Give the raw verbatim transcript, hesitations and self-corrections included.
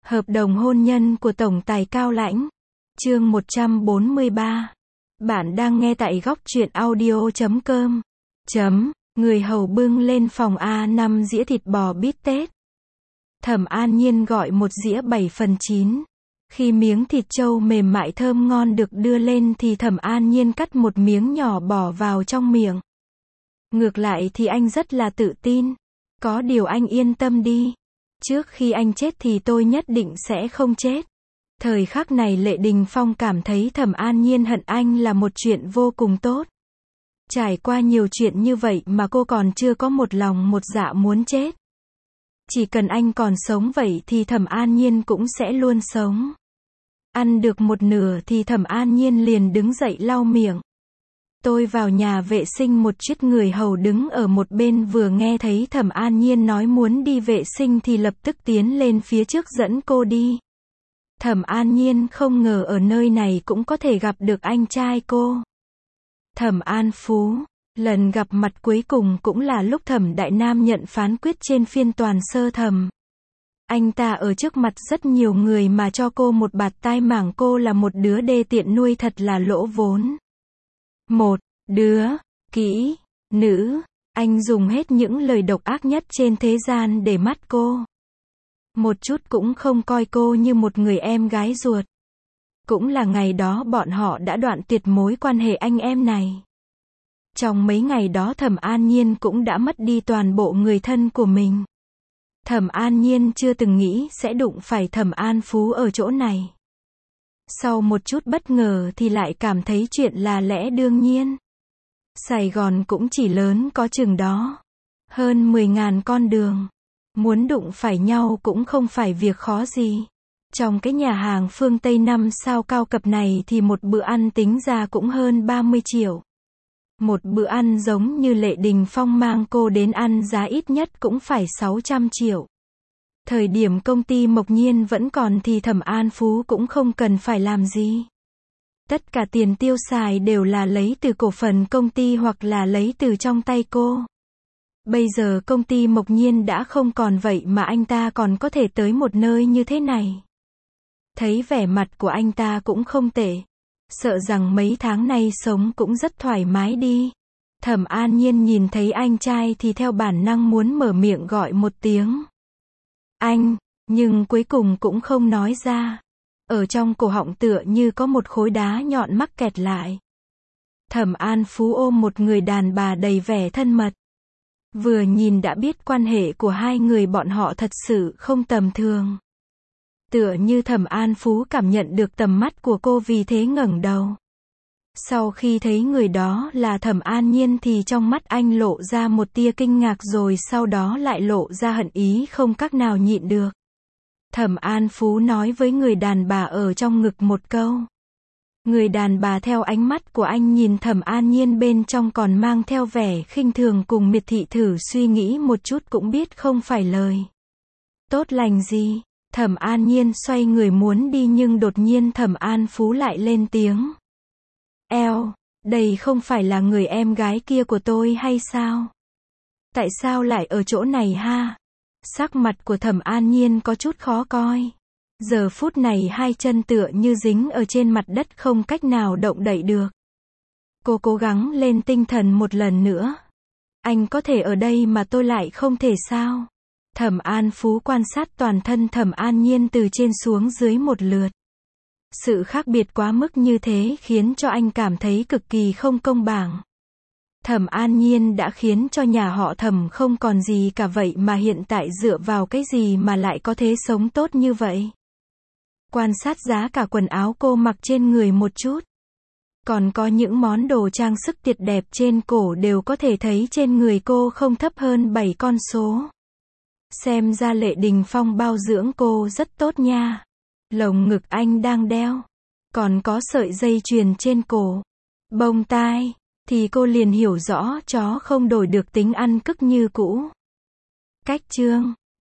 Hợp đồng hôn nhân của tổng tài Cao Lãnh. Chương một trăm bốn mươi ba. Bạn đang nghe tại góc truyện audio chấm com. Chấm, người hầu bưng lên phòng A năm dĩa thịt bò bít tết. Thẩm An Nhiên gọi một dĩa bảy phần chín. Khi miếng thịt trâu mềm mại thơm ngon được đưa lên thì Thẩm An Nhiên cắt một miếng nhỏ bỏ vào trong miệng. Ngược lại thì anh rất là tự tin. Có điều anh yên tâm đi. Trước khi anh chết thì tôi nhất định sẽ không chết. Thời khắc này Lệ Đình Phong cảm thấy Thẩm An Nhiên hận anh là một chuyện vô cùng tốt. Trải qua nhiều chuyện như vậy mà cô còn chưa có một lòng một dạ muốn chết. Chỉ cần anh còn sống vậy thì Thẩm An Nhiên cũng sẽ luôn sống. Ăn được một nửa thì Thẩm An Nhiên liền đứng dậy lau miệng. Tôi vào nhà vệ sinh một chút, người hầu đứng ở một bên vừa nghe thấy Thẩm An Nhiên nói muốn đi vệ sinh thì lập tức tiến lên phía trước dẫn cô đi. Thẩm An Nhiên không ngờ ở nơi này cũng có thể gặp được anh trai cô. Thẩm An Phú. Lần gặp mặt cuối cùng cũng là lúc Thẩm Đại Nam nhận phán quyết trên phiên tòa sơ thẩm. Anh ta ở trước mặt rất nhiều người mà cho cô một bạt tai mảng cô là một đứa đê tiện nuôi thật là lỗ vốn. Một đứa kỹ nữ, anh dùng hết những lời độc ác nhất trên thế gian để mắt cô. Một chút cũng không coi cô như một người em gái ruột. Cũng là ngày đó bọn họ đã đoạn tuyệt mối quan hệ anh em này. Trong mấy ngày đó Thẩm An Nhiên cũng đã mất đi toàn bộ người thân của mình. Thẩm An Nhiên chưa từng nghĩ sẽ đụng phải Thẩm An Phú ở chỗ này. Sau một chút bất ngờ thì lại cảm thấy chuyện là lẽ đương nhiên. Sài Gòn cũng chỉ lớn có chừng đó. Hơn mười ngàn con đường. Muốn đụng phải nhau cũng không phải việc khó gì. Trong cái nhà hàng phương Tây năm sao cao cấp này thì một bữa ăn tính ra cũng hơn ba mươi triệu. Một bữa ăn giống như Lệ Đình Phong mang cô đến ăn giá ít nhất cũng phải sáu trăm triệu. Thời điểm công ty Mộc Nhiên vẫn còn thì Thẩm An Phú cũng không cần phải làm gì. Tất cả tiền tiêu xài đều là lấy từ cổ phần công ty hoặc là lấy từ trong tay cô. Bây giờ công ty Mộc Nhiên đã không còn vậy mà anh ta còn có thể tới một nơi như thế này. Thấy vẻ mặt của anh ta cũng không tệ. Sợ rằng mấy tháng nay sống cũng rất thoải mái đi. Thẩm An Nhiên nhìn thấy anh trai thì theo bản năng muốn mở miệng gọi một tiếng anh, nhưng cuối cùng cũng không nói ra. Ở trong cổ họng tựa như có một khối đá nhọn mắc kẹt lại. Thẩm An Phú ôm một người đàn bà đầy vẻ thân mật. Vừa nhìn đã biết quan hệ của hai người bọn họ thật sự không tầm thường. Tựa như Thẩm An Phú cảm nhận được tầm mắt của cô vì thế ngẩng đầu. Sau khi thấy người đó là Thẩm An Nhiên thì trong mắt anh lộ ra một tia kinh ngạc rồi sau đó lại lộ ra hận ý không cách nào nhịn được. Thẩm An Phú nói với người đàn bà ở trong ngực một câu. Người đàn bà theo ánh mắt của anh nhìn Thẩm An Nhiên bên trong còn mang theo vẻ khinh thường cùng miệt thị, thử suy nghĩ một chút cũng biết không phải lời tốt lành gì. Thẩm An Nhiên xoay người muốn đi nhưng đột nhiên Thẩm An Phú lại lên tiếng. Eo, đây không phải là người em gái kia của tôi hay sao? Tại sao lại ở chỗ này ha? Sắc mặt của Thẩm An Nhiên có chút khó coi. Giờ phút này hai chân tựa như dính ở trên mặt đất không cách nào động đậy được. Cô cố gắng lên tinh thần một lần nữa. Anh có thể ở đây mà tôi lại không thể sao? Thẩm An Phú quan sát toàn thân Thẩm An Nhiên từ trên xuống dưới một lượt. Sự khác biệt quá mức như thế khiến cho anh cảm thấy cực kỳ không công bằng. Thẩm An Nhiên đã khiến cho nhà họ Thẩm không còn gì cả vậy mà hiện tại dựa vào cái gì mà lại có thế sống tốt như vậy. Quan sát giá cả quần áo cô mặc trên người một chút. Còn có những món đồ trang sức tuyệt đẹp trên cổ đều có thể thấy trên người cô không thấp hơn bảy con số. Xem ra Lệ Đình Phong bao dưỡng cô rất tốt nha. Lồng ngực anh đang đeo. Còn có sợi dây chuyền trên cổ. Bông tai. Thì cô liền hiểu rõ chó không đổi được tính ăn cức như cũ. Cách chương.